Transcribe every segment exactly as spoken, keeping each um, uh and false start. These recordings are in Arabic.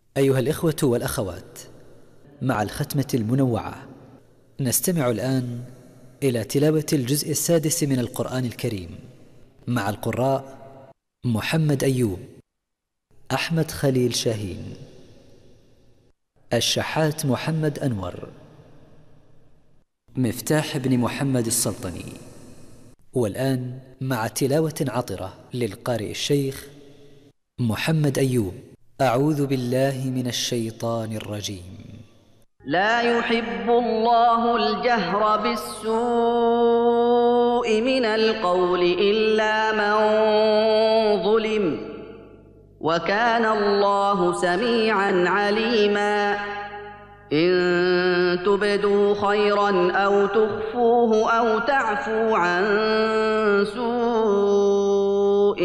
أيها الإخوة والأخوات، مع الختمة المنوعة نستمع الآن إلى تلاوة الجزء السادس من القرآن الكريم مع القراء محمد أيوب، أحمد خليل شاهين، الشحات محمد أنور، مفتاح بن محمد السلطني. والآن مع تلاوة عطرة للقارئ الشيخ محمد أيوب. أعوذ بالله من الشيطان الرجيم. لا يحب الله الجهر بالسوء من القول إلا من ظلم، وكان الله سميعا عليما. إن تبدوا خيرا أو تخفوه أو تعفو عن سوء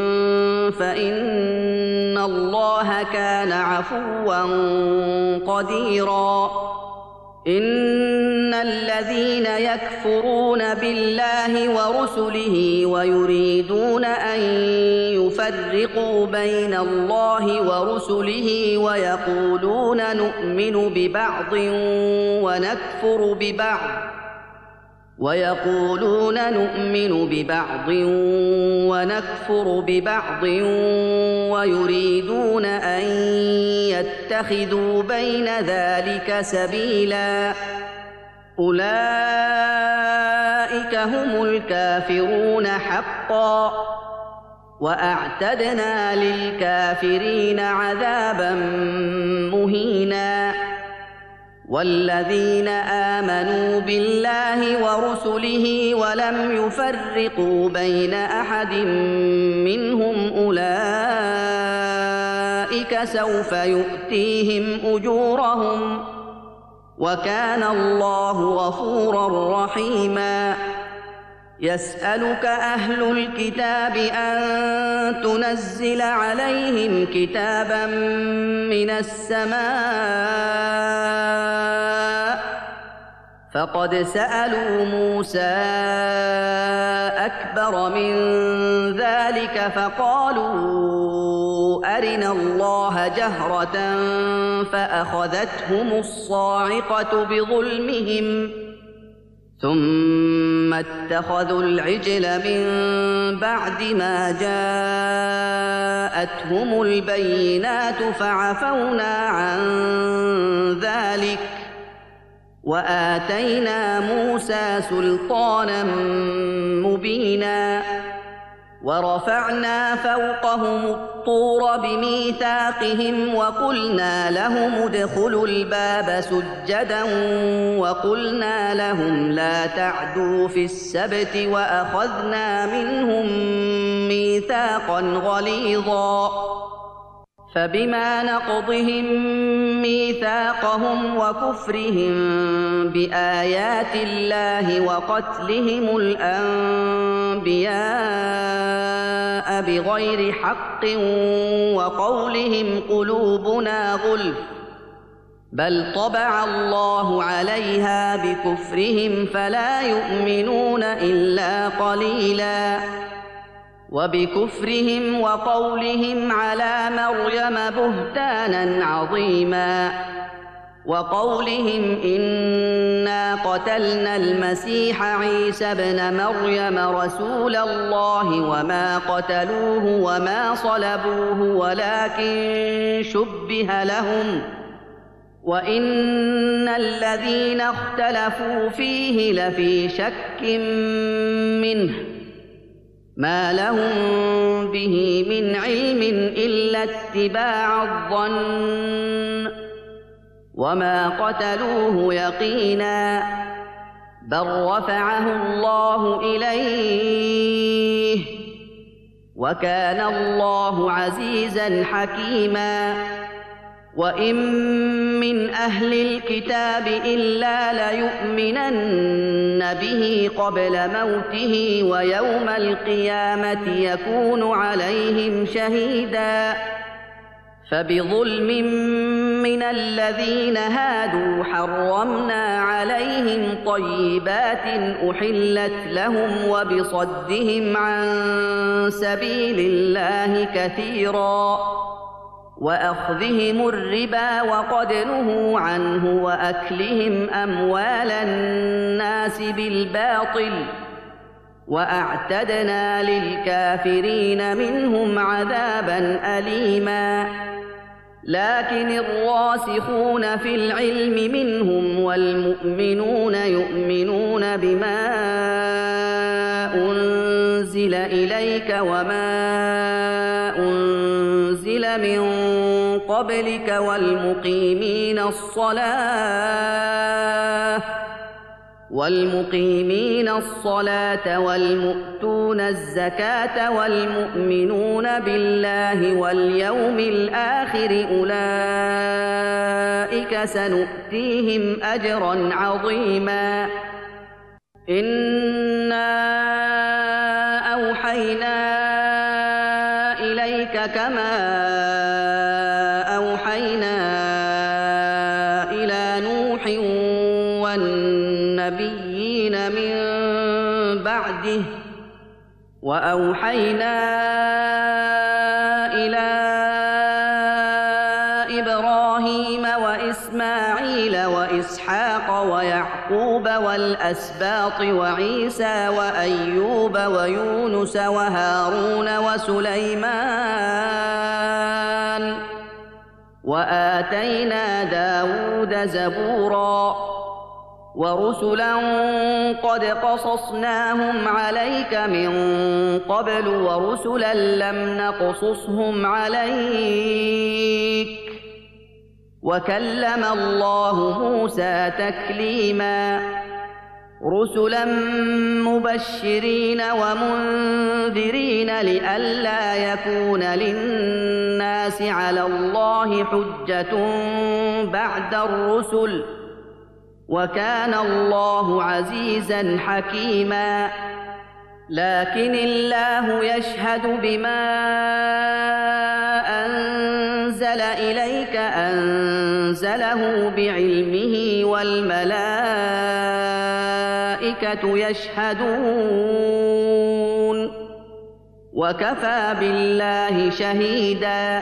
فإن الله كان عفوا قديرا. إن الذين يكفرون بالله ورسله ويريدون أن يفرقوا بين الله ورسله ويقولون نؤمن ببعض ونكفر ببعض ويقولون نؤمن ببعض ونكفر ببعض ويريدون أن يتخذوا بين ذلك سبيلا. أولئك هم الكافرون حقا، وأعتدنا للكافرين عذابا مهينا. والذين آمنوا بالله ورسله ولم يفرقوا بين أحد منهم أولئك سوف يؤتيهم أجورهم، وكان الله غفورا رحيما. يسألك أهل الكتاب أن تنزل عليهم كتابا من السماء، فقد سألوا موسى أكبر من ذلك فقالوا أرنا الله جهرة فأخذتهم الصاعقة بظلمهم ثم اتخذوا العجل من بعد ما جاءتهم البينات فعفونا عن ذلك وآتينا موسى سلطانا مبينا. ورفعنا فوقهم الطور بميثاقهم وقلنا لهم ادخلوا الباب سجدا وقلنا لهم لا تعدوا في السبت وأخذنا منهم ميثاقا غليظا. فبما نقضهم ميثاقهم وكفرهم بآيات الله وقتلهم الأنبياء بغير حق وقولهم قلوبنا غلف بل طبع الله عليها بكفرهم فلا يؤمنون إلا قليلا. وبكفرهم وقولهم على مريم بهتانا عظيما. وقولهم إنا قتلنا المسيح عيسى ابن مريم رسول الله وما قتلوه وما صلبوه ولكن شبه لهم وإن الذين اختلفوا فيه لفي شك منه ما لهم به من علم إلا اتباع الظن وما قتلوه يقينا بل رفعه الله إليه وكان الله عزيزا حكيما. وإن من أهل الكتاب إلا ليؤمنن به قبل موته ويوم القيامة يكون عليهم شهيدا. فبظلم من الذين هادوا حرمنا عليهم طيبات أحلت لهم وبصدهم عن سبيل الله كثيرا. وأخذهم الربا وقد نهوا عنه وأكلهم أموال الناس بالباطل وأعتدنا للكافرين منهم عذابا أليما لكن الراسخون في العلم منهم والمؤمنون يؤمنون بما أنزل إليك وما أنزل من قبلك والمقيمين الصلاة والمقيمين الصلاة والمؤتون الزكاة والمؤمنون بالله واليوم الآخر أولئك سنؤتيهم أجرا عظيما إنا أوحينا إليك كما أوحينا إلى نوح والنبيين من بعده وأوحينا إلى إبراهيم وإسماعيل وإسحاق ويعقوب والأسباط وعيسى وأيوب ويونس وهارون وسليمان وآتينا داود زبورا ورسلا قد قصصناهم عليك من قبل ورسلا لم نقصصهم عليك وكلم الله موسى تكليما رسلا مبشرين ومنذرين لئلا يكون للناس على الله حجة بعد الرسل وكان الله عزيزا حكيما لكن الله يشهد بما أنزل إليك أنزله بعلمه والملائكة يشهدون وكفى بالله شهيدا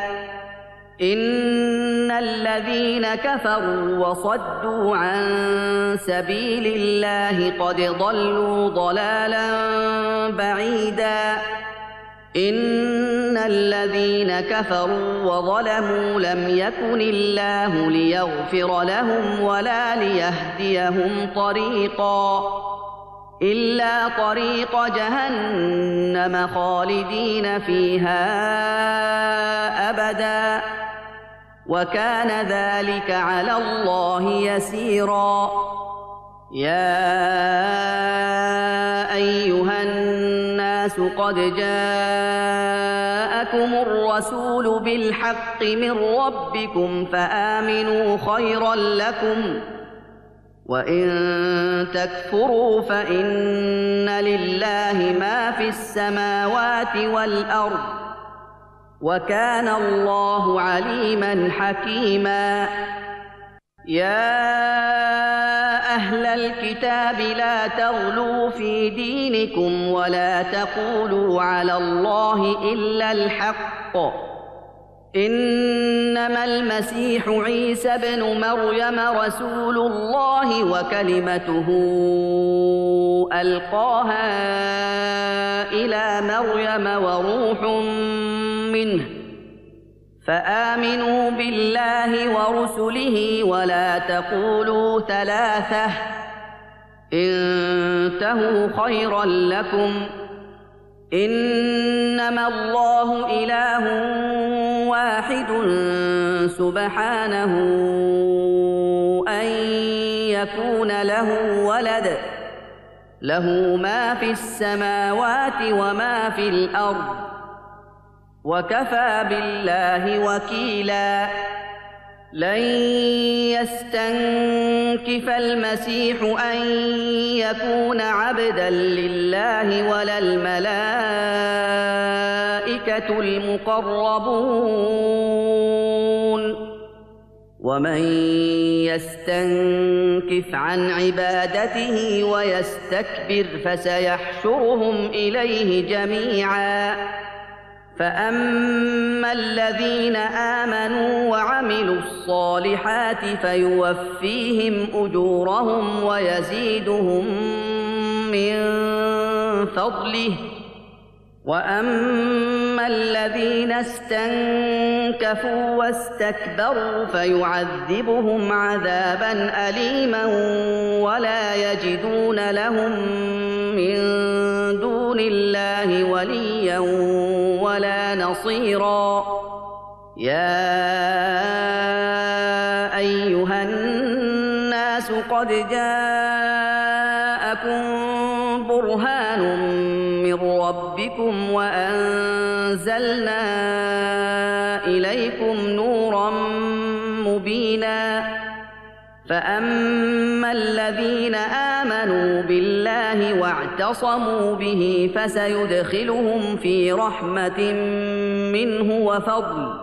إن الذين كفروا وصدوا عن سبيل الله قد ضلوا ضلالا بعيدا إن الذين كفروا وظلموا لم يكن الله ليغفر لهم ولا ليهديهم طريقا إلا طريق جهنم خالدين فيها أبدا وكان ذلك على الله يسيرا يا أيها الناس قد جاءكم الرسول بالحق من ربكم فآمنوا خيرا لكم وإن تكفروا فإن لله ما في السماوات والأرض وكان الله عليما حكيما يا أهل الكتاب لا تغلوا في دينكم ولا تقولوا على الله إلا الحق إنما المسيح عيسى ابن مريم رسول الله وكلمته ألقاها إلى مريم وروح منه فآمنوا بالله ورسله ولا تقولوا ثلاثة انتهوا خيرا لكم إنما الله إله واحد سبحانه أن يكون له ولد له ما في السماوات وما في الأرض وكفى بالله وكيلا لن يستنكف المسيح أن يكون عبدا لله ولا الملائكة المقربون ومن يستنكف عن عبادته ويستكبر فسيحشرهم إليه جميعا فأما الذين آمنوا وعملوا الصالحات فيوفيهم أجورهم ويزيدهم من فضله، وأما الذين استنكفوا واستكبروا فيعذبهم عذابا أليما ولا يجدون لهم من دون الله وليا ولا نصيرا. يا أيها الناس قد جاءكم برهان من ربكم وأنزلنا إليكم نورا مبينا. فأما الذين آمنوا بالله واعتصموا به فسيدخلهم في رحمة منه وفضل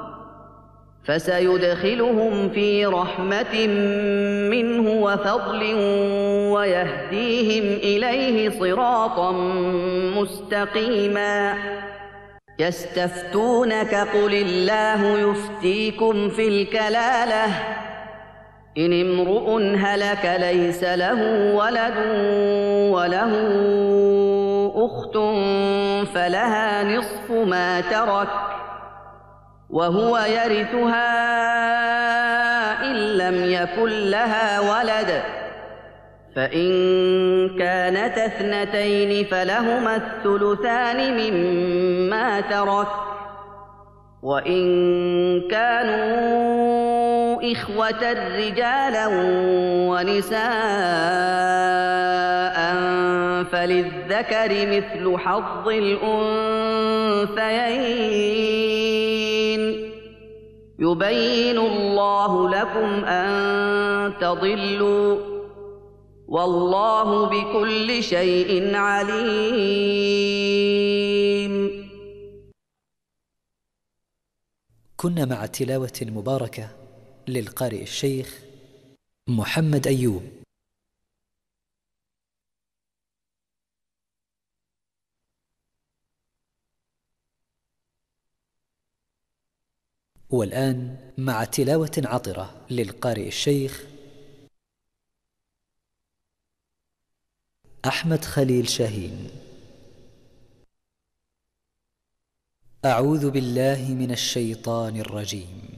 فسيدخلهم في رحمة منه وفضل ويهديهم إليه صراطا مستقيما. يستفتونك قل الله يفتيكم في الكلالة إن امرؤ هلك ليس له ولد وله أخت فلها نصف ما ترك وهو يرثها إن لم يكن لها ولد، فإن كانت اثنتين فلهما الثلثان مما ترك، وإن كانوا إخوة رجالا ونساء فللذكر مثل حظ الأنثيين. يبين الله لكم أن تضلوا والله بكل شيء عليم. كنا مع تلاوة مباركة للقارئ الشيخ محمد أيوب. والآن مع تلاوة عطرة للقارئ الشيخ أحمد خليل شاهين. أعوذ بالله من الشيطان الرجيم.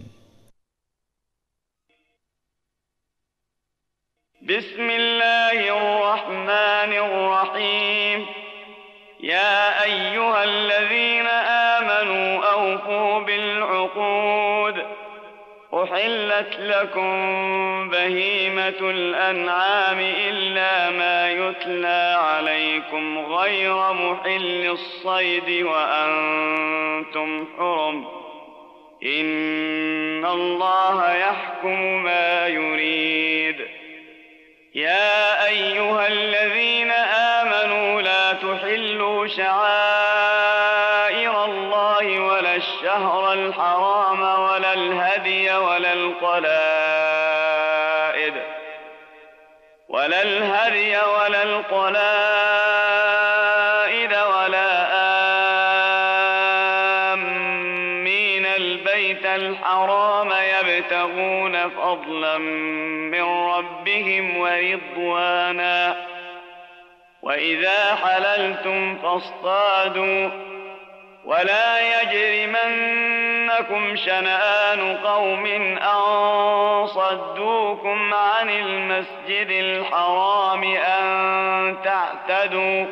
بسم الله الرحمن الرحيم. يا أيها الذين آمنوا أوفوا بالعقود. أحلت لكم بهيمة الأنعام إلا ما يتلى عليكم غير محل الصيد وأنتم حرم. إن الله يحكم ما يريد. يا أيها الذين آمنوا لا تحلوا شعائر الله ولا الشهر الحرام ولا الهدي ولا القلائد ولا الهدي ولا القلائد ولا آمين البيت الحرام يبتغون فضلا من ربهم ورضوانا. وإذا حللتم فاصطادوا ولا يجرمنكم شنآن قوم أن صدوكم عن المسجد الحرام أن تعتدوا.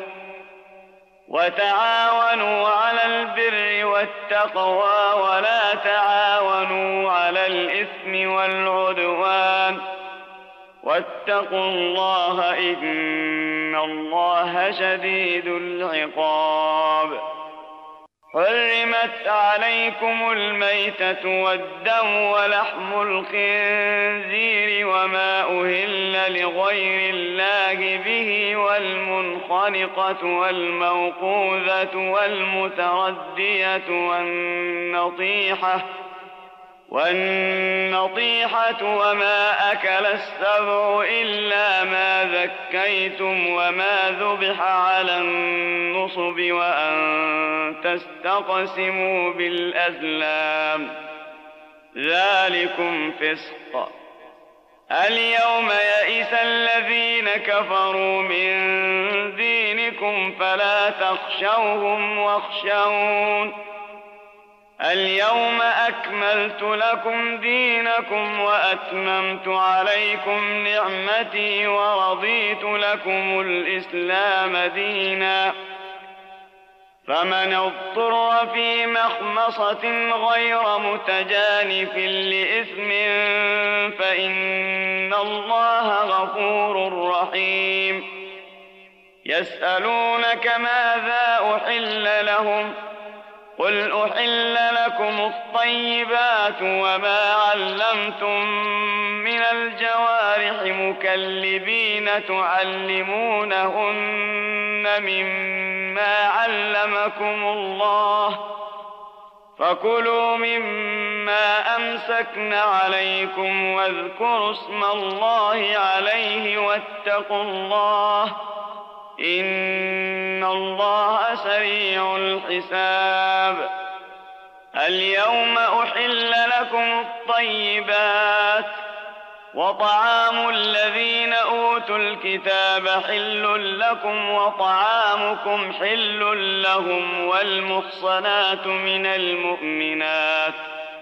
وتعاونوا على البر والتقوى ولا تعاونوا على الإثم والعدوان. واتقوا الله إن الله شديد العقاب. حرمت عليكم الميتة والدم ولحم الخنزير وما أهل لغير الله به والمنخنقة والموقوذة والمتردية والنطيحة والنطيحة وما أكل السبع إلا ما ذكيتم وما ذبح على النصب وأن تستقسموا بالأزلام ذلكم فسق. اليوم يئس الذين كفروا من دينكم فلا تخشوهم واخشون اليوم أكملت لكم دينكم وأتممت عليكم نعمتي ورضيت لكم الإسلام دينا فمن اضطر في مخمصة غير متجانف لإثم فإن الله غفور رحيم. يسألونك ماذا أحل لهم قل أحل لكم الطيبات وما علمتم من الجوارح مكلبين تعلمونهن مما علمكم الله فكلوا مما أمسكن عليكم واذكروا اسم الله عليه واتقوا الله إن الله سريع الحساب. اليوم أحل لكم الطيبات وطعام الذين أوتوا الكتاب حل لكم وطعامكم حل لهم والمحصنات من المؤمنات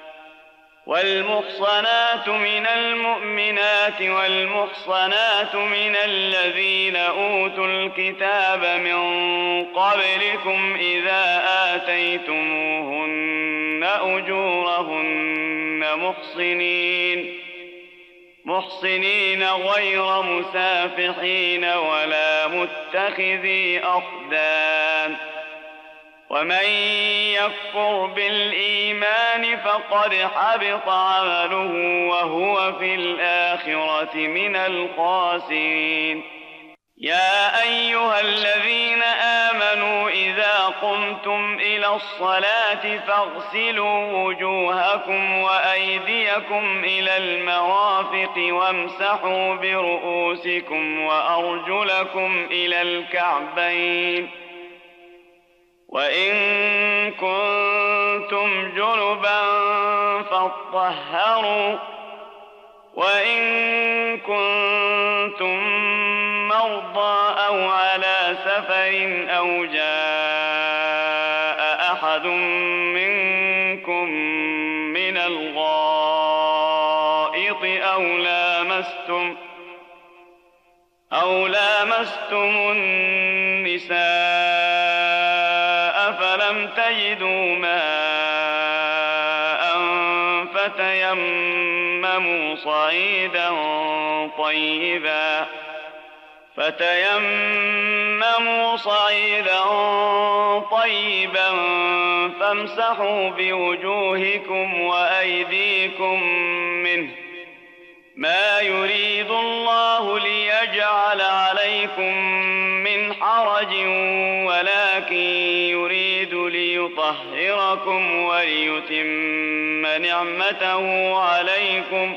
والمحصنات من المؤمنات والمحصنات من الذين أوتوا الكتاب من قبلكم إذا آتيتموهن أجورهن محصنين محصنين غير مسافحين ولا متخذي أخدان ومن يكفر بالإيمان فقد حبط عمله وهو في الآخرة من الخاسرين. يا أيها الذين آمنوا إذا قمتم إلى الصلاة فاغسلوا وجوهكم وأيديكم إلى المرافق وامسحوا برؤوسكم وأرجلكم إلى الكعبين وإن كنتم جنبا فاطهروا وإن كنتم مرضى أو على سفر أو جاء أحد منكم من الغائط أو لامستم أو لامستم النساء فلم تجدوا ماء فتيمموا صعيدا طيبا فتيمموا صعيدا طيبا فامسحوا بوجوهكم وأيديكم منه ما يريد الله ليجعل عليكم من حرج ولكن يريد ليطهركم وليتم نعمته عليكم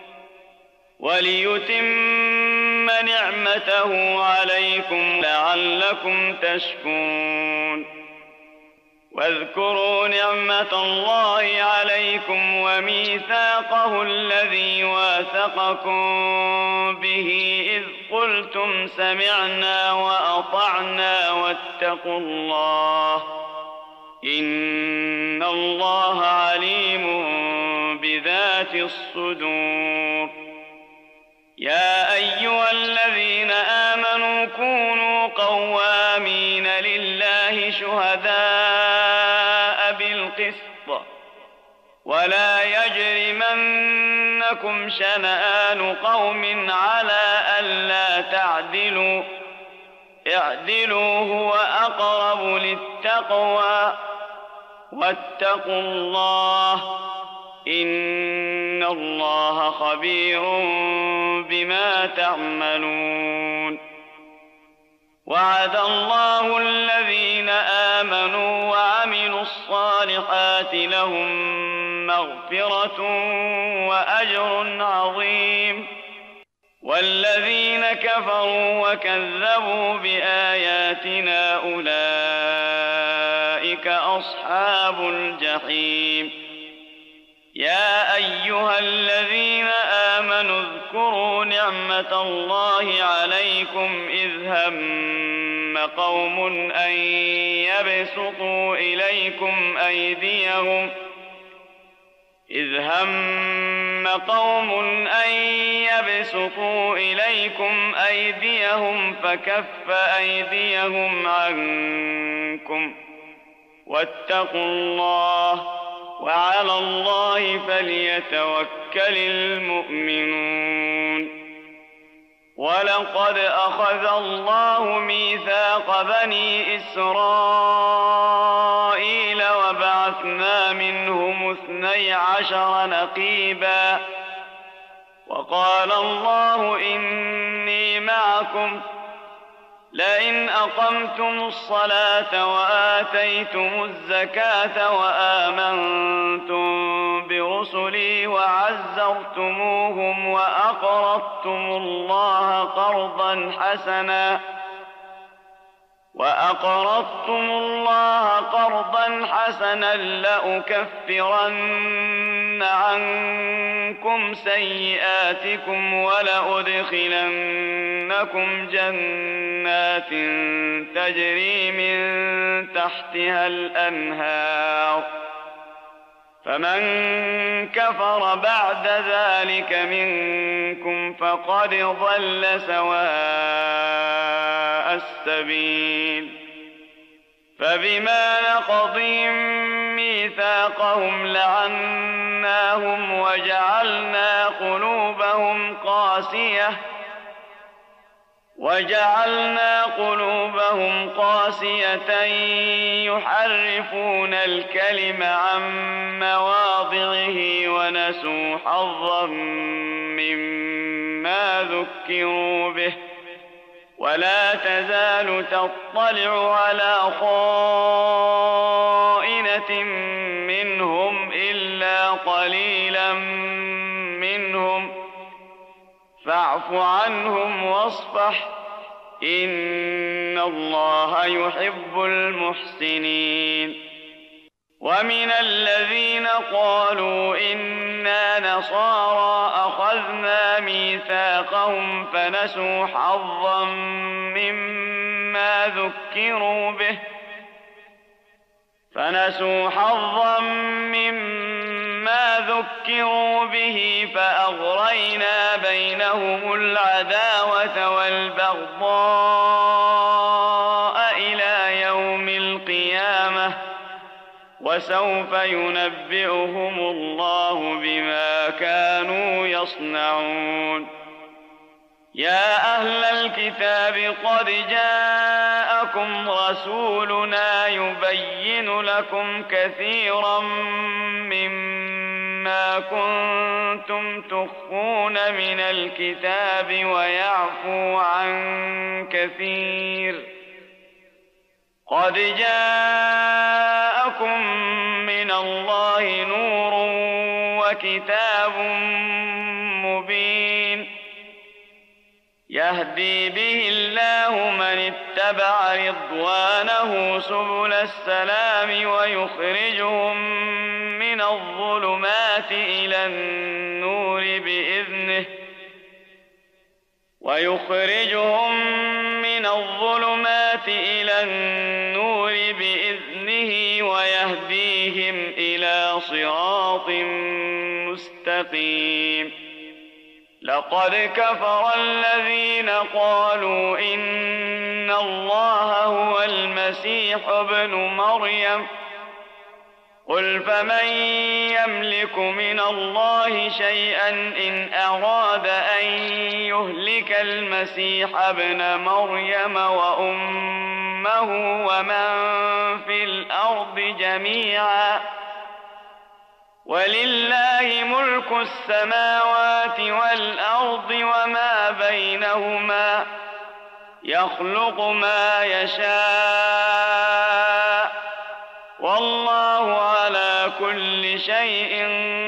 وليتم نعمته عليكم لعلكم تشكرون. واذكروا نعمة الله عليكم وميثاقه الذي واثقكم به إذ قلتم سمعنا وأطعنا واتقوا الله إن الله عليم بذات الصدور. يا أيها الذين آمنوا كونوا قوامين لله شهداء بالقسط ولا يجرمنكم شنآن قوم على ألا تعدلوا اعدلوا هو أقرب للتقوى واتقوا الله إن الله خبير بما تعملون. وعد الله الذين آمنوا وعملوا الصالحات لهم مغفرة وأجر عظيم. والذين كفروا وكذبوا بآياتنا أولئك أصحاب الجحيم. يا أيها الذين آمنوا اذكروا نعمة الله عليكم إذ هم قوم أن يبسطوا إليكم أيديهم إذ هم قوم أن يبسطوا إليكم أيديهم فكف أيديهم عنكم واتقوا الله وعلى الله فليتوكل المؤمنون. ولقد أخذ الله ميثاق بني إسرائيل وبعثنا منهم اثني عشر نقيبا وقال الله إني معكم لئن أقمتم الصلاة وآتيتم الزكاة وآمنتم برسلي وعزرتموهم وأقرضتم الله قرضا حسنا وأقرضتم الله قرضا حسنا لأكفرن عنكم سيئاتكم ولأدخلنكم جنات تجري من تحتها الأنهار فمن كفر بعد ذلك منكم فقد ضل سواء السبيل. فبما نقضهم ميثاقهم لعناهم وجعلنا قلوبهم قاسية وجعلنا قلوبهم قاسية يحرفون الكلم عن مواضعه ونسوا حظا مما ذكروا به ولا تزال تطلع على خائنة منهم إلا قليلا منهم فاعف عنهم واصفح إن الله يحب المحسنين. ومن الذين قالوا إنا نصارى أخذنا ميثاقهم فنسوا حظا مما ذكروا به فنسوا حظا مما ذكروا به فأغرينا بينهم العداوة والبغضاء إلى يوم القيامة وسوف ينبئهم الله بما كانوا يصنعون. يا أهل الكتاب قد جاءكم رسولنا يبين لكم كثيرا مما كنتم تخفون من الكتاب ويعفو عن كثير. قد جاءكم من الله نور وكتاب مبين يهدي به الله من اتبع رضوانه سبل السلام ويخرجهم من الظلمات إلى النور بإذنه ويخرجهم من الظلمات إلى النور بإذنه ويهديهم إلى صراط مستقيم. لقد كفر الذين قالوا إن الله هو المسيح ابن مريم قل فمن يملك من الله شيئا إن أراد أن يهلك المسيح ابن مريم وأمه ومن في الأرض جميعا ولله ملك السماوات والأرض وما بينهما يخلق ما يشاء والله على كل شيء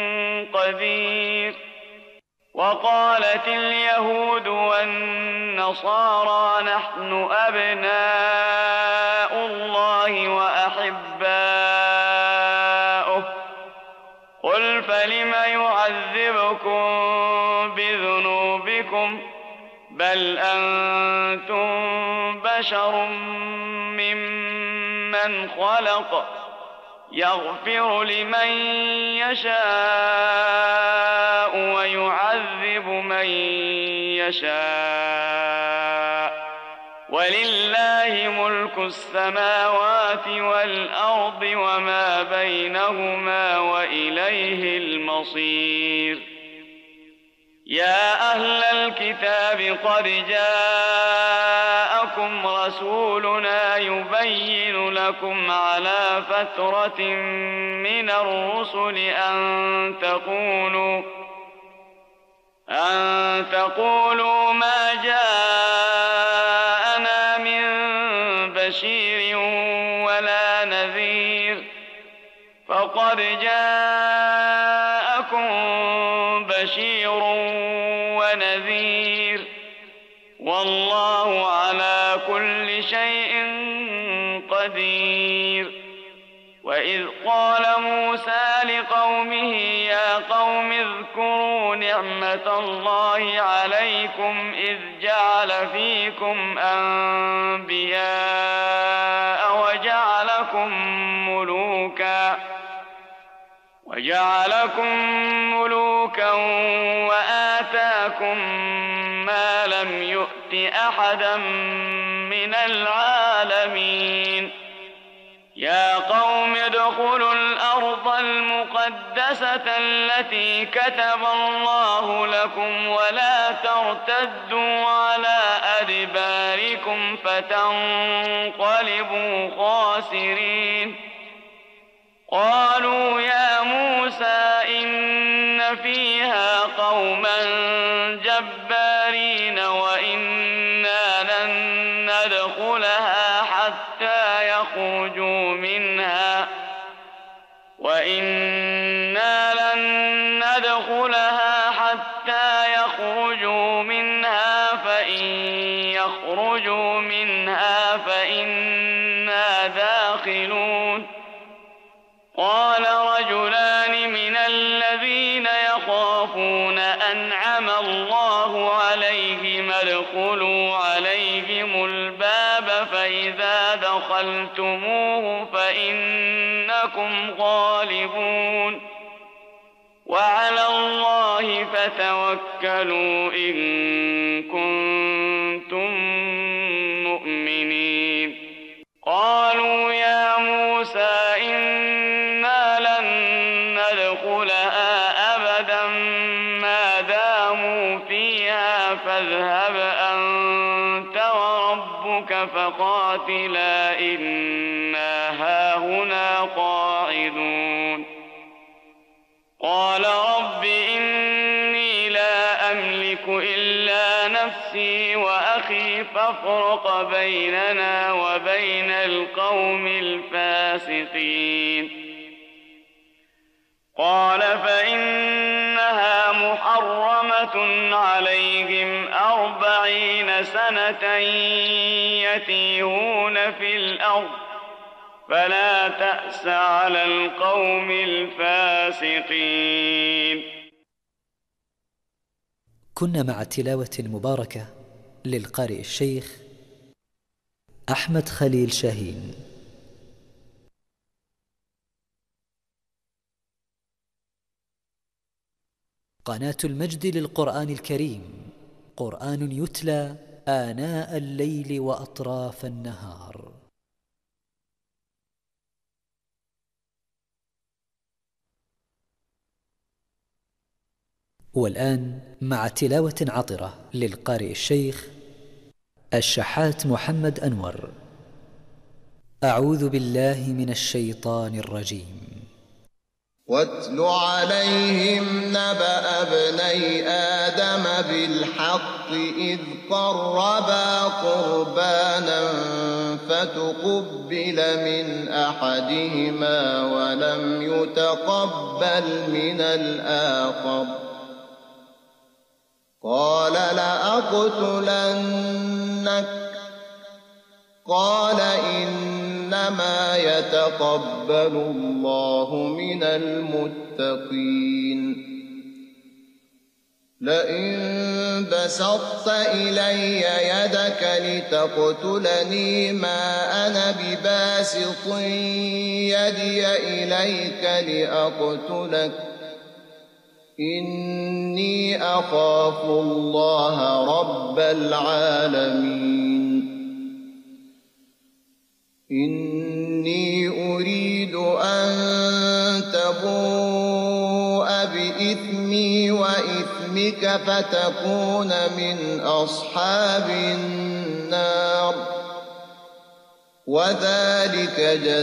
ونذير. وقالت اليهود والنصارى نحن أبناء الله وأحباؤه، قل فلم يعذبكم بذنوبكم بل أنتم بشر ممن خلق، يغفر لمن يشاء ويعذب من يشاء، ولله ملك السماوات والأرض وما بينهما وإليه المصير. يا أهل الكتاب قد جاءكم رسولنا يبين لكم على فترة من الرسل أن تقولوا أن تقولوا ما جاءنا من بشير ولا نذير، فقد جاءكم بشير ونذير، والله على كل شيء قدير. وإذ قال موسى لقومه يا قوم اذكروا نعمة الله عليكم إذ جعل فيكم أنبياء وجعلكم ملوكا وجعلكم ملوكا وآتاكم ما لم يؤت أحدا من العالمين. يا قوم ادخلوا الأرض المقدسة التي كتب الله لكم ولا ترتدوا على أدباركم فتنقلبوا خاسرين. قالوا يا موسى إن فيها قوما جبارين وإنا لن ندخلها حتى يخرجوا منها وإنا لن ندخلها حتى يخرجوا منها فإن يخرجوا منها فإنا داخلون. قال رجلان من الذين يخافون أنعم الله عليهم ادخلوا عليهم الباب فإذا دخلتموه فإنكم غالبون، وعلى الله فتوكلوا إن كنتم مؤمنين. قالوا يا موسى إنا لن ندخلها أبدا ما داموا فيها فاذهب أنت وربك فقاتلا إنا هاهنا قاعدون. قال رب إني لا أملك إلا نفسي وأخي فافرق بيننا وبين القوم الفاسقين. قال فإنها محرمة عليهم أربعين سنة يتيهون في الأرض فلا تأس على القوم الفاسقين. كنا مع التلاوة المباركة للقارئ الشيخ أحمد خليل شاهين. قناة المجد للقرآن الكريم، قرآن يتلى آناء الليل وأطراف النهار. والآن مع تلاوة عطرة للقارئ الشيخ الشحات محمد أنور. أعوذ بالله من الشيطان الرجيم. واتل عليهم نبأ ابني آدم بالحق إذ قربا قربانا فتقبل من أحدهما ولم يتقبل من الآخر قال لأقتلنك قال إنما يتقبل الله من المتقين لئن بسطت إلي يدك لتقتلني ما أنا بباسط يدي إليك لأقتلك إني أخاف الله رب العالمين إني أريد أن تبوء بإثمي وإثمك فتكون من أصحاب النار وذلك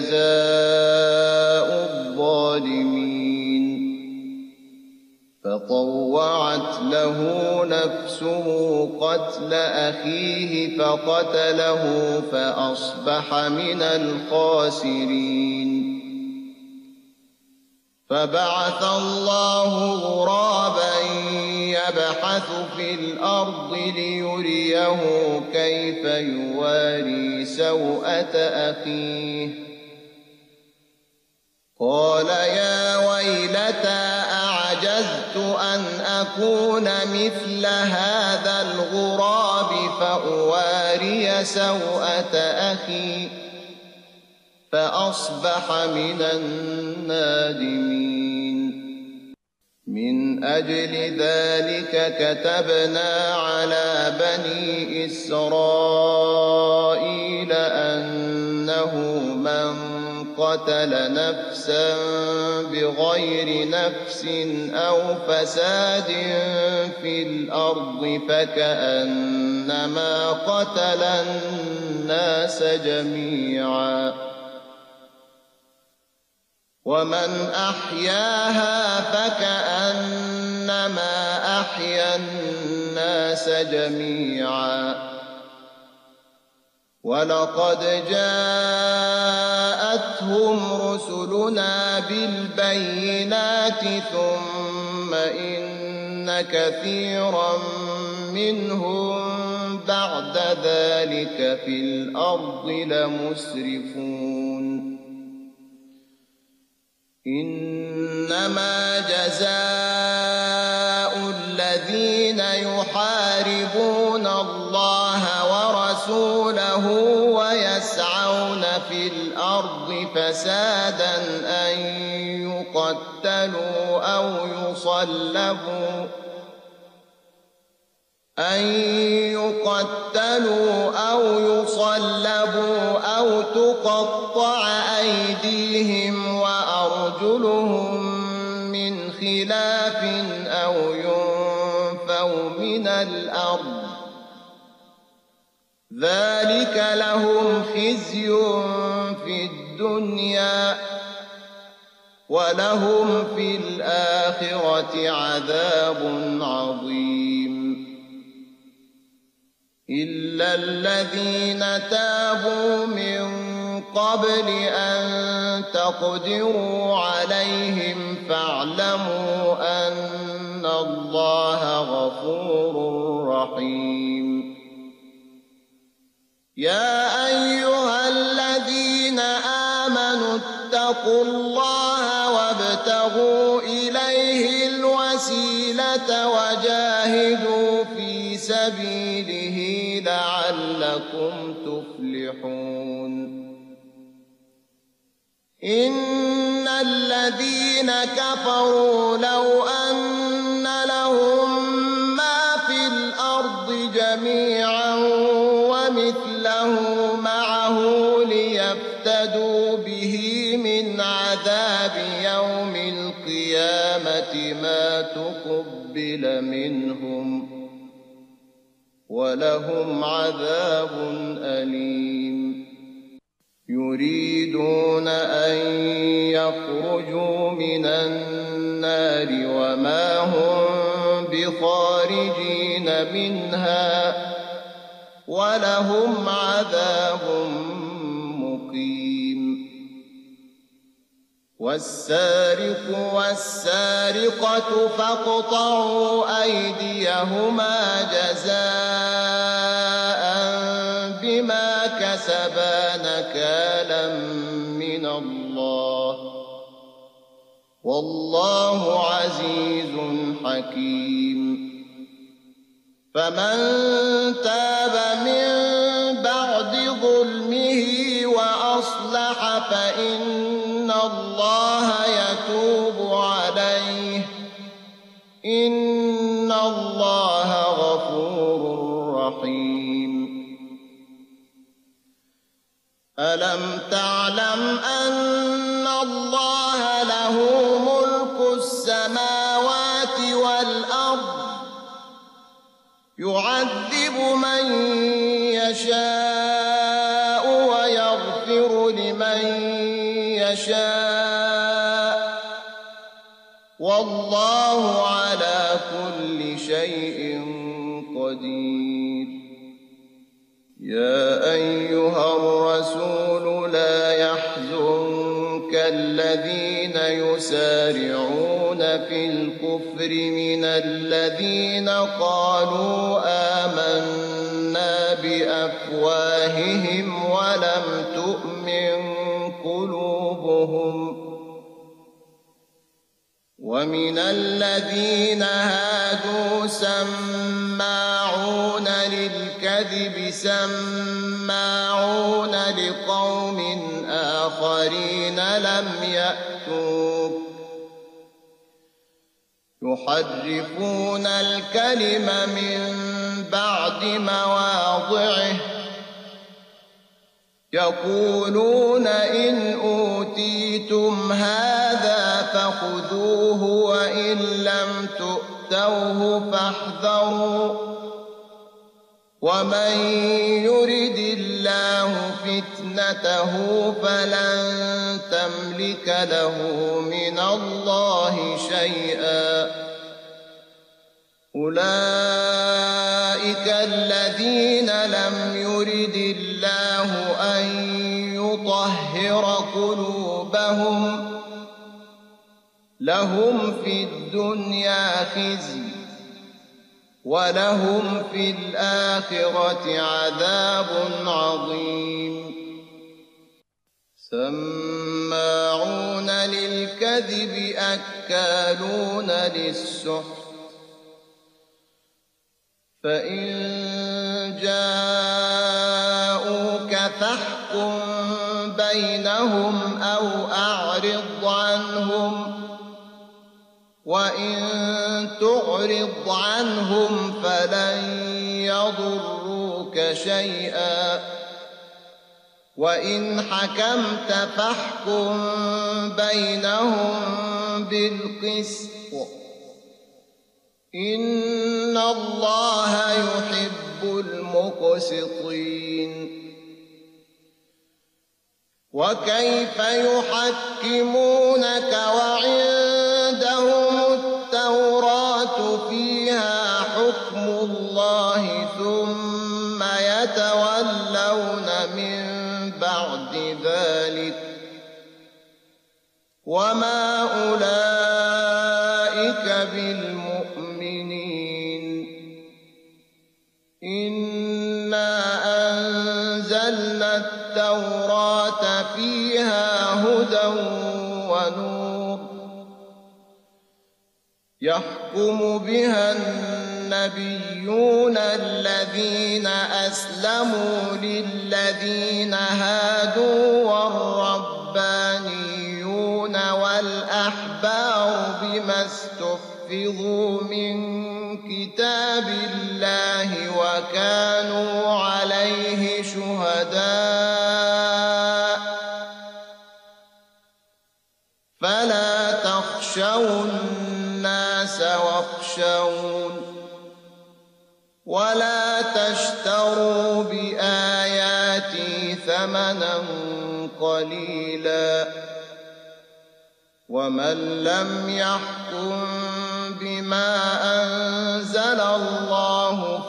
جزاء الظالمين فطوعت له نفسه قتل أخيه فقتله فأصبح من الخاسرين فبعث الله غرابا يبحث في الأرض ليريه كيف يواري سوءة أخيه قال يا ويلتى أعجزت أن أكون مثل هذا الغراب فأواري سوءة أخي فأصبح من النادمين من أجل ذلك كتبنا على بني إسرائيل أنه من قتل نفسا بغير نفس أو فساد في الأرض فكأنما قتل الناس جميعا ومن أحياها فكأنما أحيا الناس جميعا ولقد جاءتهم رسلنا بالبينات ثم إن كثيرا منهم بعد ذلك في الأرض لمسرفون إنما جزاء الذين يحاربون الله ورسوله ويسعون في الأرض فسادا أن يقتلوا أو يصلبوا أن يقتلوا أو يصلبوا أو تقطع أيديهم وأرجلهم من خلاف أو ينفوا من الأرض ذلك لهم خزي في الدنيا ولهم في الآخرة عذاب عظيم إلا الذين تابوا من قبل أن تقدروا عليهم فاعلموا أن الله غفور رحيم يا أيها الذين آمنوا اتقوا الله وابتغوا إليه الوسيلة وجاهدوا في سبيله لعلكم تفلحون إن الذين كفروا لو أن لهم ما في الأرض جميعا ومثله معه ليفتدوا به من عذاب يوم القيامة ما تقبل منهم ولهم عذاب أليم يريدون أن يخرجوا من النار وما هم بخارجين منها ولهم عذاب مقيم. والسارق والسارقة فاقطعوا أيديهما جزاء بما كسبا نكالا من الله والله عزيز حكيم. فمن تاب من بعد ظلمه وأصلح فإن الله يتوب عليه إن الله غفور رحيم. ألم تعلم أن الله له ملك السماوات والأرض يعذب من يشاء ويغفر لمن يشاء والله على كل شيء قدير. يا أيها الرسول لا يحزنك الذين يسارعون في الكفر من الذين قالوا آمنا بأفواههم ولم تؤمن قلوبهم ومن الذين هادوا سماعون للكذب سماعون لقوم آخرين لم يأتوك يحرفون الكلم من بعد مواضعه يقولون إن أوتيتم هذا فخذوه وإن لم تؤتوه فاحذروا ومن يرد الله فتنته فلن تملك له من الله شيئا. أولئك الذين لم يرد الله أن يطهر قلوبهم لهم في الدنيا خزي ولهم في الآخرة عذاب عظيم. سماعون للكذب أكالون للسحت فإن جاءوك فاحكم بينهم أو أعرض عنهم وإن تعرض عنهم فلن يضروك شيئا وإن حكمت فاحكم بينهم بالقسط إن الله يحب المقسطين. وكيف يحكمونك وعندهم التوراة فيها حكم الله ثم يتولون من بعد ذلك وما أولئك بالمؤمنين. إنا أنزلنا التوراة فيها هدى ونور يحكم بها النبيون الذين أسلموا للذين هادوا والربانيون والأحبار بما استحفظوا من كتاب الله وكانوا عليه شهداء فلا تخشوا الناس واخشون ولا تشتروا بآياتي ثمنا قليلا ومن لم يحكم بما أنزل الله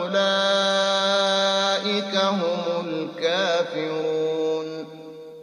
فأولئك هم الكافرون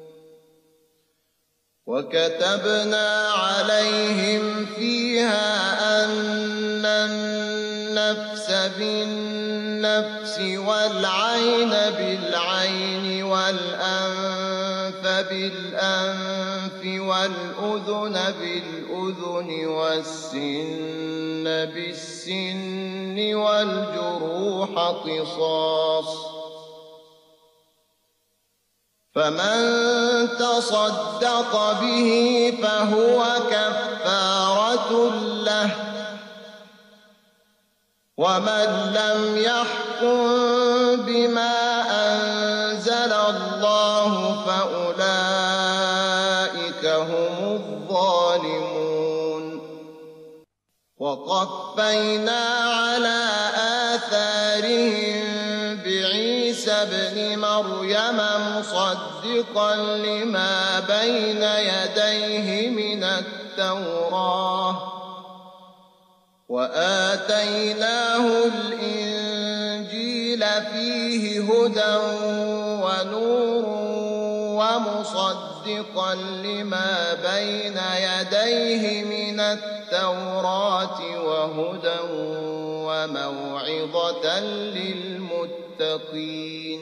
وكتبنا عليهم فيها أن النفس بالنفس والعين بالعين والأنف بالأنف والأذن بالأذن والسن بالسن والجروح قصاص فمن تصدق به فهو كفارة له ومن لم يحكم بما أنزل الله فأولئك هم الظالمون وقفينا على آثارهم بعيسى ابن مريم مصدقا لما بين يديه من التوراة وآتيناه الإنجيل فيه هدى ونور ومصدقا لما بين يديه من التوراة وهدى وموعظة للمتقين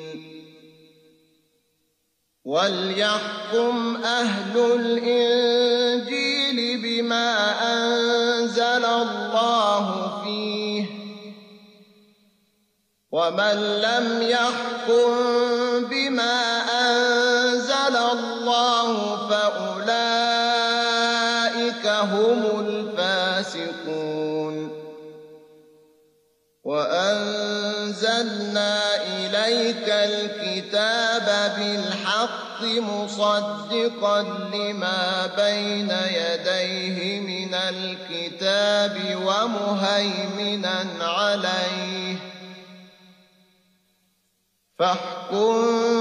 وليحكم أهل الإنجيل بما أنزل الله فيه ومن لم يحكم بما أنزل الله فأولئك هم الفاسقون وأنزلنا إليك الكتاب بالحق مصدقا لما بين يديه من الكتاب ومهيمنا عليه فاحكم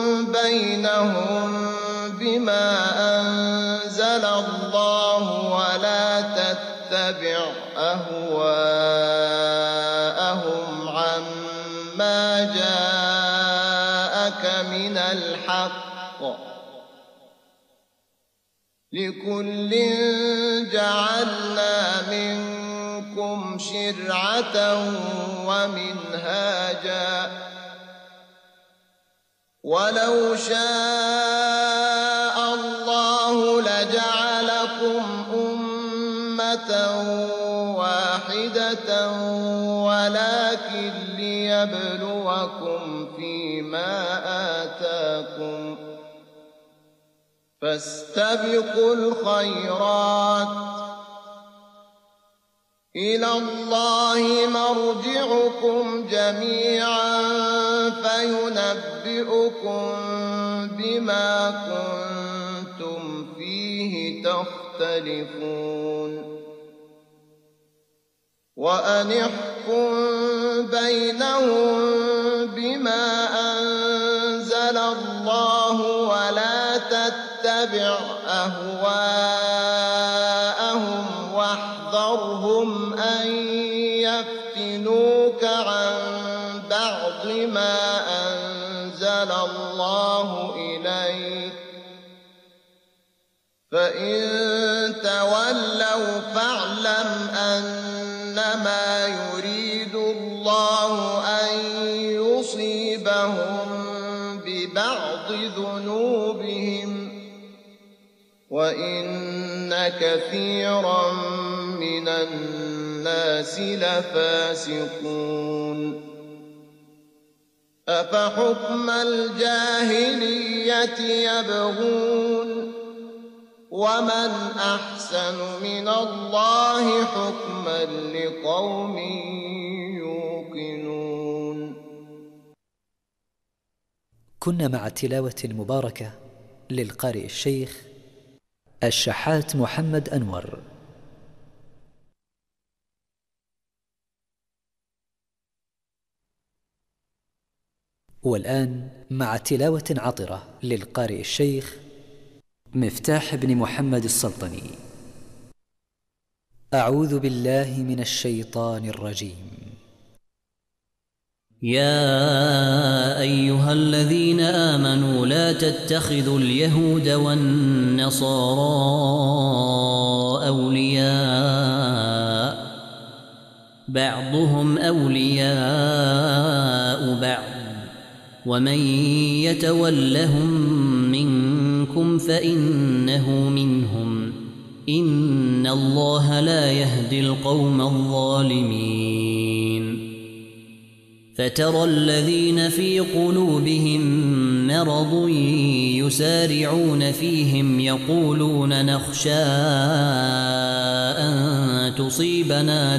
بينهم بما أنزل الله ولا تتبع أهواءهم عما جاءك من الحق لكل جعلنا منكم شرعة ومنهاجا ولو شاء الله لجعلكم أمة واحدة ولكن ليبلوكم فيما آتاكم فاستبقوا الخيرات إلى الله مرجعكم جميعا فينبئكم بما كنتم فيه تختلفون وأن احكم بينهم بما أنزل الله ولا تتبع أهواءهم واحذرهم أن يفتنوك عن بعض ما أنزل الله إليك فإن تولوا فاعلم أنما يريد الله أن يصيبهم ببعض ذنوبهم وإن كثيرا من الناس لفاسقون أفحكم الجاهلية يبغون ومن أحسن من الله حكما لقوم يوقنون. كنا مع التلاوة المباركة للقارئ الشيخ الشحات محمد أنور. والآن مع تلاوة عطرة للقارئ الشيخ مفتاح بن محمد السلطني. أعوذ بالله من الشيطان الرجيم. يا أيها الذين آمنوا لا تتخذوا اليهود والنصارى أولياء بعضهم أولياء بعض ومن يتولهم منكم فإنه منهم إن الله لا يهدي القوم الظالمين. فترى الذين في قلوبهم مرض يسارعون فيهم يقولون نخشى أن تصيبنا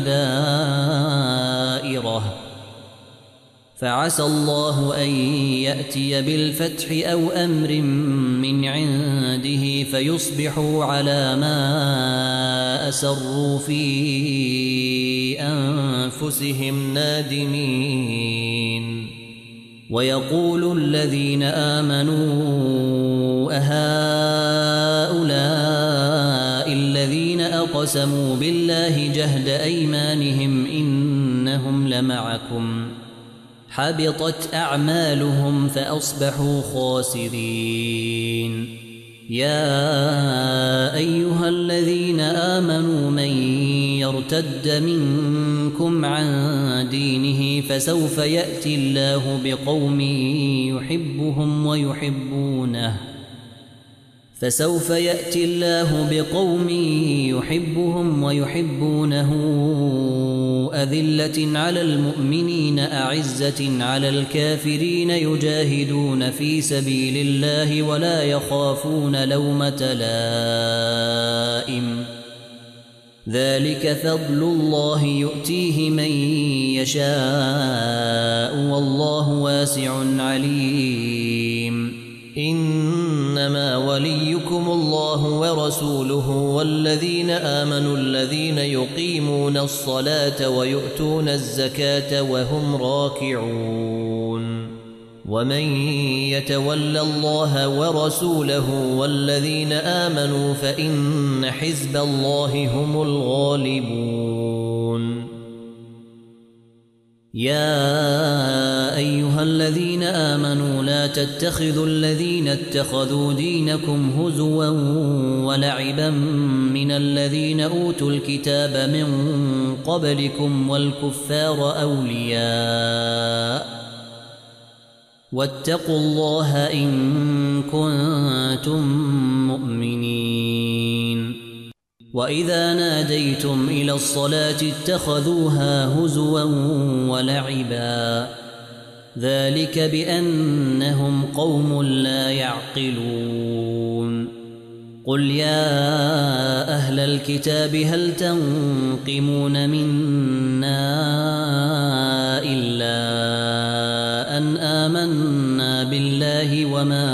دائرة فعسى الله أن يأتي بالفتح أو أمر من عنده فيصبحوا على ما أسروا في أنفسهم نادمين. ويقول الذين آمنوا أهؤلاء الذين أقسموا بالله جهد أيمانهم إنهم لمعكم حبطت أعمالهم فأصبحوا خاسرين. يا أيها الذين آمنوا من يرتد منكم عن دينه فسوف يأتي الله بقوم يحبهم ويحبونه فسوف يأتي الله بقوم يحبهم ويحبونه أذلة على المؤمنين أعزة على الكافرين يجاهدون في سبيل الله ولا يخافون لومة لائم ذلك فضل الله يؤتيه من يشاء والله واسع عليم. إنما وليكم الله ورسوله والذين آمنوا الذين يقيمون الصلاة ويؤتون الزكاة وهم راكعون. ومن يتول الله ورسوله والذين آمنوا فإن حزب الله هم الغالبون. يا أيها الذين آمنوا لا تتخذوا الذين اتخذوا دينكم هزوا ولعبا من الذين أوتوا الكتاب من قبلكم والكفار أولياء واتقوا الله إن كنتم مؤمنين. وإذا ناديتم إلى الصلاة اتخذوها هزوا ولعبا ذلك بأنهم قوم لا يعقلون. قل يا أهل الكتاب هل تنقمون منا إلا أن آمنا بالله وما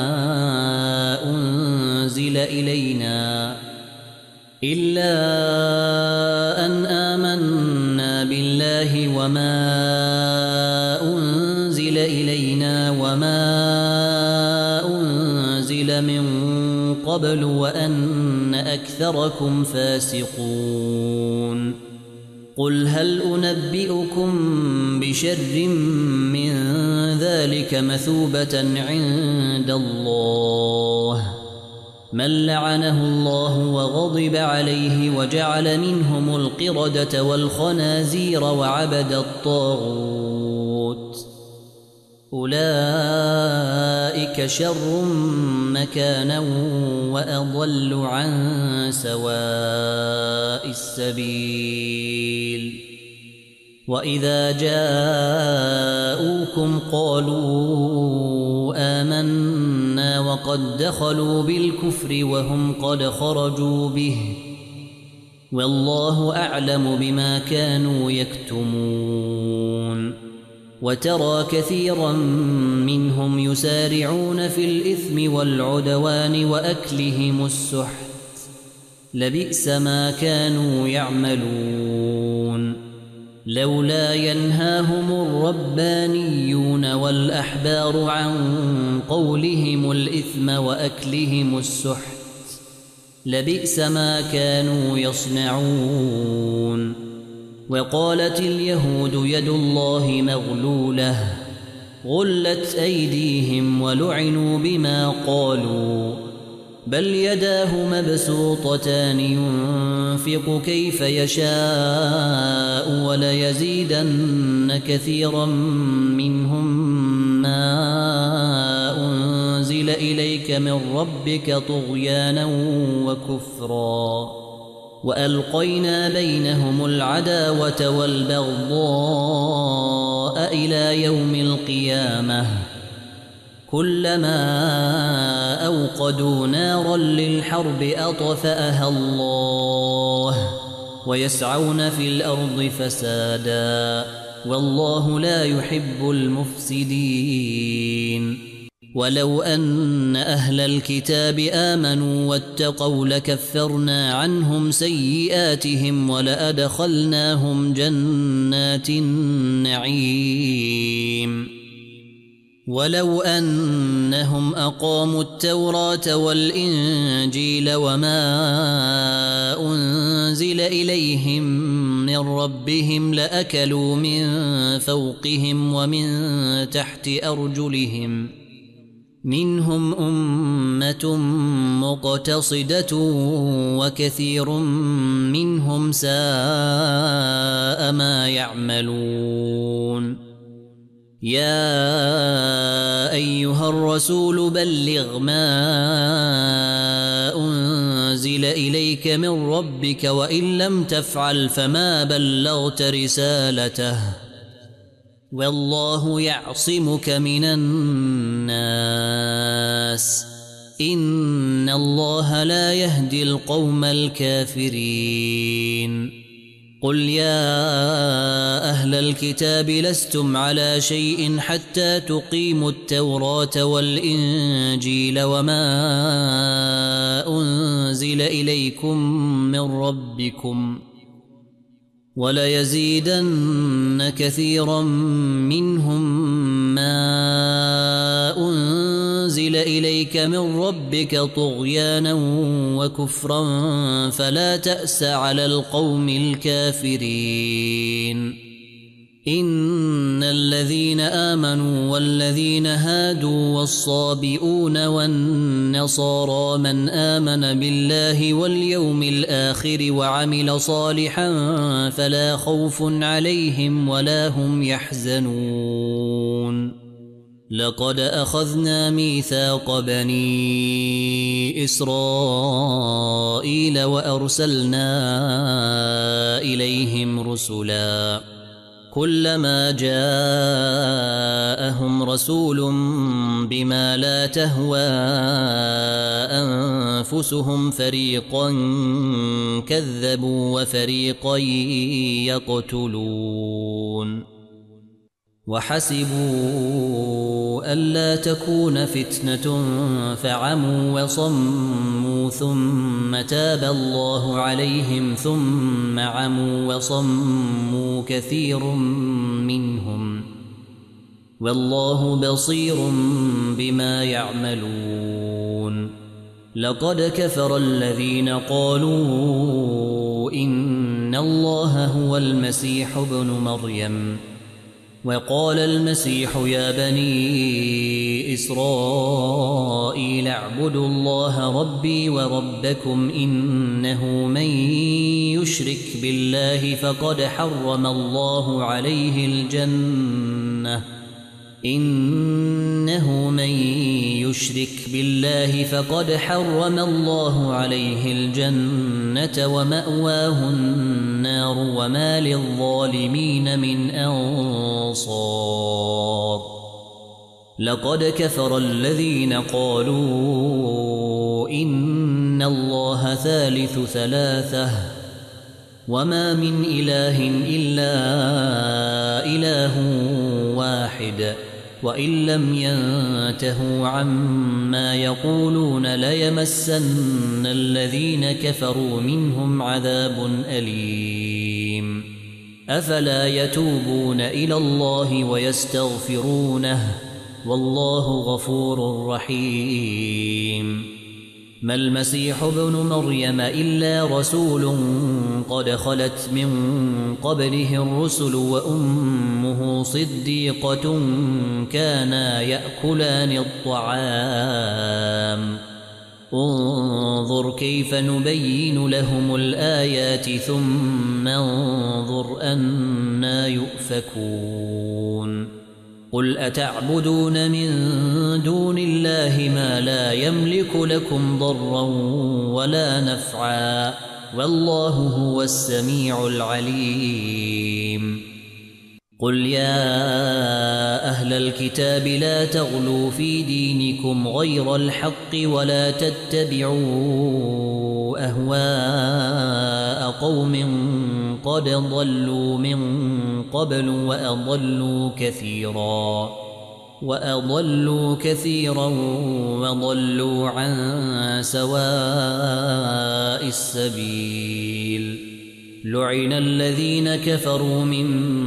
أنزل إلينا إلا أن آمنا بالله وما أنزل إلينا وما أنزل من قبل وأن أكثركم فاسقون. قل هل أنبئكم بشر من ذلك مثوبة عند الله من لعنه الله وغضب عليه وجعل منهم القردة والخنازير وعبد الطاغوت أولئك شر مكانا وأضل عن سواء السبيل. وإذا جاءوكم قالوا آمنا وقد دخلوا بالكفر وهم قد خرجوا به والله أعلم بما كانوا يكتمون. وترى كثيرا منهم يسارعون في الإثم والعدوان وأكلهم السحت لبئس ما كانوا يعملون. لولا ينهاهم الربانيون والأحبار عن قولهم الإثم وأكلهم السحت لبئس ما كانوا يصنعون. وقالت اليهود يد الله مغلولة غلت أيديهم ولعنوا بما قالوا بل يداه مبسوطتان ينفق كيف يشاء وليزيدن كثيرا منهم ما أنزل إليك من ربك طغيانا وكفرا وألقينا بينهم العداوة والبغضاء إلى يوم القيامة كلما أوقدوا نارا للحرب أطفأها الله ويسعون في الأرض فسادا والله لا يحب المفسدين. ولو أن أهل الكتاب آمنوا واتقوا لكفرنا عنهم سيئاتهم ولأدخلناهم جنات النعيم ولو أنهم أقاموا التوراة والإنجيل وما أنزل إليهم من ربهم لأكلوا من فوقهم ومن تحت أرجلهم منهم أمة مقتصدة وكثير منهم ساء ما يعملون. يا أيها الرسول بلغ ما أنزل إليك من ربك وإن لم تفعل فما بلغت رسالته والله يعصمك من الناس إن الله لا يهدي القوم الكافرين. قل يا أهل الكتاب لستم على شيء حتى تقيموا التوراة والإنجيل وما أنزل إليكم من ربكم وليزيدن كثيرا منهم ما أنزل إليك من ربك طغيانا وكفرا فلا تأس على القوم الكافرين. إن الذين آمنوا والذين هادوا والصابئون والنصارى من آمن بالله واليوم الآخر وعمل صالحا فلا خوف عليهم ولا هم يحزنون. لقد أخذنا ميثاق بني إسرائيل وأرسلنا إليهم رسلا كلما جاءهم رسول بما لا تهوى أنفسهم فريقا كذبوا وفريقا يقتلون وحسبوا ألا تكون فتنة فعموا وصموا ثم تاب الله عليهم ثم عموا وصموا كثير منهم والله بصير بما يعملون. لقد كفر الذين قالوا إن الله هو المسيح ابن مريم وقال المسيح يا بني إسرائيل اعبدوا الله ربي وربكم إنه من يشرك بالله فقد حرم الله عليه الجنة إنه من يشرك بالله فقد حرم الله عليه الجنة ومأواه النار وما للظالمين من أنصار. لقد كفر الذين قالوا إن الله ثالث ثلاثة وما من إله إلا إله واحد وإن لم ينتهوا عما يقولون ليمسن الذين كفروا منهم عذاب أليم. أفلا يتوبون إلى الله ويستغفرونه والله غفور رحيم. ما المسيح ابن مريم إلا رسول قد خلت من قبله الرسل وأمه صديقة كانا يأكلان الطعام انظر كيف نبين لهم الآيات ثم انظر أنا يؤفكون قل أتعبدون من دون الله ما لا يملك لكم ضرا ولا نفعا والله هو السميع العليم قل يا أهل الكتاب لا تغلوا في دينكم غير الحق ولا تتبعوا أهواء قوم قد ضلوا من قبل وأضلوا كثيرا وأضلوا كثيرا وضلوا عن سواء السبيل لعن الذين كفروا من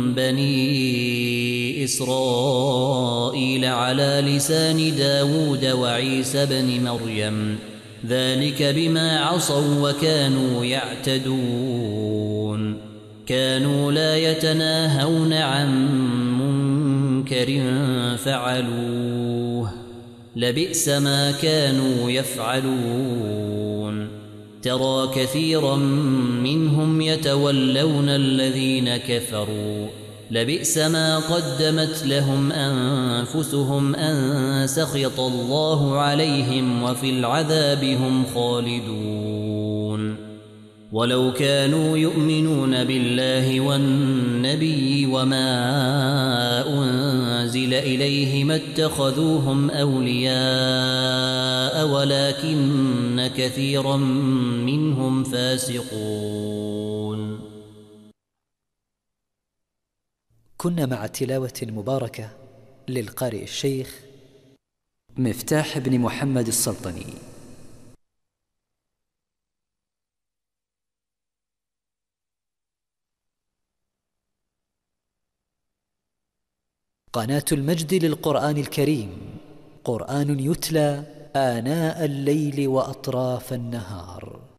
بني إسرائيل على لسان داود وعيسى بن مريم ذلك بما عصوا وكانوا يعتدون كانوا لا يتناهون عن منكر فعلوه لبئس ما كانوا يفعلون ترى كثيرا منهم يتولون الذين كفروا لبئس ما قدمت لهم أنفسهم أن سخط الله عليهم وفي العذاب هم خالدون ولو كانوا يؤمنون بالله والنبي وما أنزل إليه ما اتخذوهم أولياء ولكن كثيرا منهم فاسقون. كنا مع التلاوة المباركة للقارئ الشيخ مفتاح بن محمد السلطني. قناة المجد للقرآن الكريم، قرآن يتلى آناء الليل وأطراف النهار.